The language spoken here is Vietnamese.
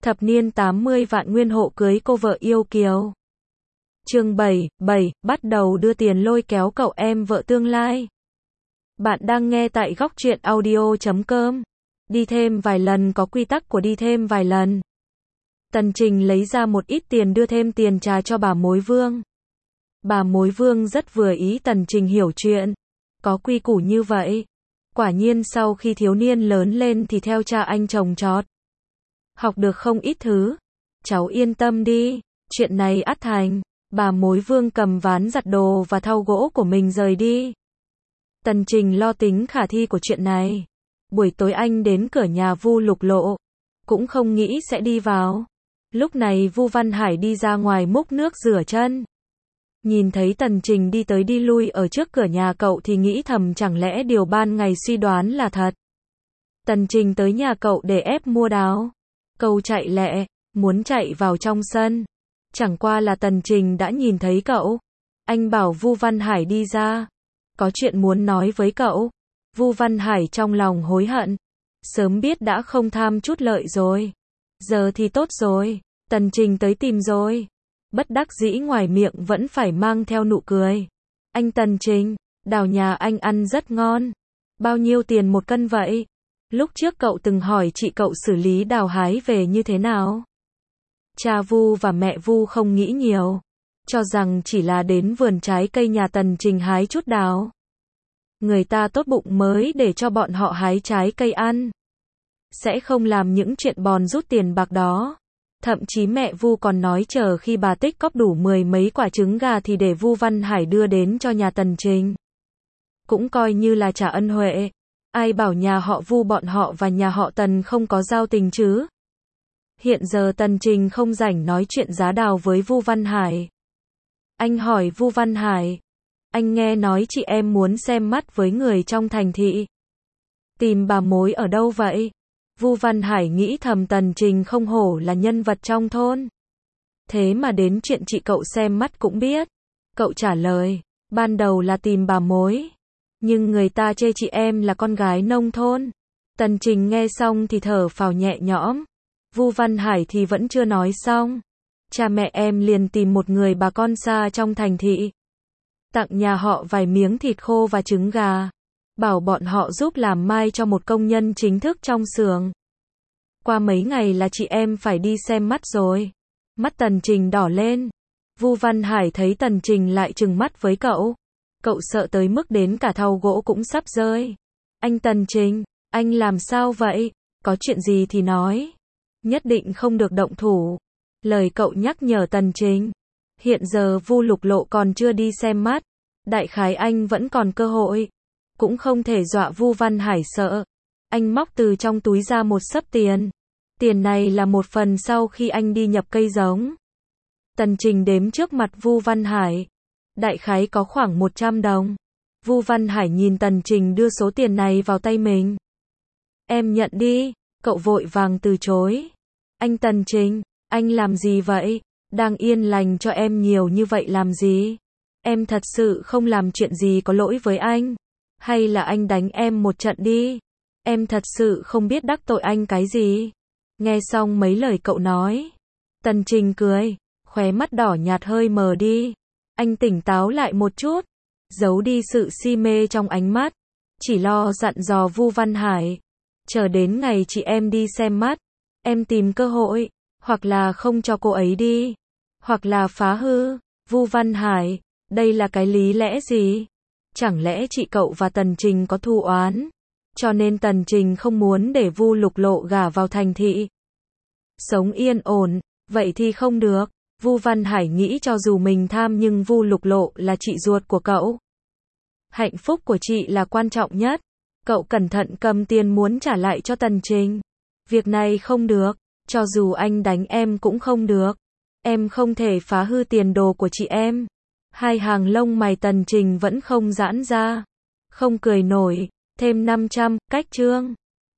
Thập niên 80 vạn nguyên hộ cưới cô vợ yêu kiều. Chương 7, bắt đầu đưa tiền lôi kéo cậu em vợ tương lai. Bạn đang nghe tại góc truyện audio.com. Đi thêm vài lần có quy tắc của đi thêm vài lần. Tần Trình lấy ra một ít tiền đưa thêm tiền trà cho bà mối Vương. Bà mối Vương rất vừa ý Tần Trình hiểu chuyện. Có quy củ như vậy. Quả nhiên sau khi thiếu niên lớn lên thì theo cha anh trồng trọt. Học được không ít thứ. Cháu yên tâm đi, chuyện này ắt thành. Bà mối Vương cầm ván giặt đồ và thau gỗ của mình rời đi. Tần Trình lo tính khả thi của chuyện này. Buổi tối anh đến cửa nhà Vu Lục Lộ. Cũng không nghĩ sẽ đi vào. Lúc này Vu Văn Hải đi ra ngoài múc nước rửa chân. Nhìn thấy Tần Trình đi tới đi lui ở trước cửa nhà cậu thì nghĩ thầm chẳng lẽ điều ban ngày suy đoán là thật. Tần Trình tới nhà cậu để ép mua đáo. Cậu chạy lẹ, muốn chạy vào trong sân. Chẳng qua là Tần Trình đã nhìn thấy cậu. Anh bảo Vu Văn Hải đi ra. Có chuyện muốn nói với cậu. Vu Văn Hải trong lòng hối hận. Sớm biết đã không tham chút lợi rồi. Giờ thì tốt rồi. Tần Trình tới tìm rồi. Bất đắc dĩ ngoài miệng vẫn phải mang theo nụ cười. Anh Tần Trình, đào nhà anh ăn rất ngon. Bao nhiêu tiền một cân vậy? Lúc trước cậu từng hỏi chị cậu xử lý đào hái về như thế nào? Cha Vu và mẹ Vu không nghĩ nhiều. Cho rằng chỉ là đến vườn trái cây nhà Tần Trình hái chút đào. Người ta tốt bụng mới để cho bọn họ hái trái cây ăn. Sẽ không làm những chuyện bòn rút tiền bạc đó. Thậm chí mẹ Vu còn nói chờ khi bà tích cóp đủ 10 mấy quả trứng gà thì để Vu Văn Hải đưa đến cho nhà Tần Trình. Cũng coi như là trả ân huệ. Ai bảo nhà họ Vu bọn họ và nhà họ Tần không có giao tình chứ? Hiện giờ Tần Trình không rảnh nói chuyện giá đào với Vu Văn Hải. Anh hỏi Vu Văn Hải. Anh nghe nói chị em muốn xem mắt với người trong thành thị. Tìm bà mối ở đâu vậy? Vu Văn Hải nghĩ thầm Tần Trình không hổ là nhân vật trong thôn. Thế mà đến chuyện chị cậu xem mắt cũng biết. Cậu trả lời, ban đầu là tìm bà mối. Nhưng người ta chê chị em là con gái nông thôn. Tần Trình nghe xong thì thở phào nhẹ nhõm. Vu Văn Hải thì vẫn chưa nói xong. Cha mẹ em liền tìm một người bà con xa trong thành thị. Tặng nhà họ vài miếng thịt khô và trứng gà. Bảo bọn họ giúp làm mai cho một công nhân chính thức trong xưởng. Qua mấy ngày là chị em phải đi xem mắt rồi. Mắt Tần Trình đỏ lên. Vu Văn Hải thấy Tần Trình lại trừng mắt với cậu. Cậu sợ tới mức đến cả thau gỗ cũng sắp rơi. Anh Tần Trình, anh làm sao vậy? Có chuyện gì thì nói. Nhất định không được động thủ. Lời cậu nhắc nhở Tần Trình. Hiện giờ Vu Lục Lộ còn chưa đi xem mắt. Đại khái anh vẫn còn cơ hội. Cũng không thể dọa Vu Văn Hải sợ. Anh móc từ trong túi ra một xấp tiền. Tiền này là một phần sau khi anh đi nhập cây giống. Tần Trình đếm trước mặt Vu Văn Hải. Đại khái có khoảng 100 đồng. Vu Văn Hải nhìn Tần Trình đưa số tiền này vào tay mình. Em nhận đi. Cậu vội vàng từ chối. Anh Tần Trình, anh làm gì vậy? Đang yên lành cho em nhiều như vậy làm gì? Em thật sự không làm chuyện gì có lỗi với anh. Hay là anh đánh em một trận đi? Em thật sự không biết đắc tội anh cái gì. Nghe xong mấy lời cậu nói. Tần Trình cười, khóe mắt đỏ nhạt hơi mờ đi. Anh tỉnh táo lại một chút. Giấu đi sự si mê trong ánh mắt. Chỉ lo dặn dò Vu Văn Hải. Chờ đến ngày chị em đi xem mắt. Em tìm cơ hội. Hoặc là không cho cô ấy đi. Hoặc là phá hư. Vu Văn Hải, đây là cái lý lẽ gì? Chẳng lẽ chị cậu và Tần Trình có thù oán? Cho nên Tần Trình không muốn để Vu Lục Lộ gả vào thành thị. Sống yên ổn, vậy thì không được. Vu Văn Hải nghĩ cho dù mình tham nhưng Vu Lục Lộ là chị ruột của cậu. Hạnh phúc của chị là quan trọng nhất. Cậu cẩn thận cầm tiền muốn trả lại cho Tần Trình. Việc này không được, cho dù anh đánh em cũng không được. Em không thể phá hư tiền đồ của chị em. Hai hàng lông mày Tần Trình vẫn không giãn ra. Không cười nổi, thêm 500, cách chương.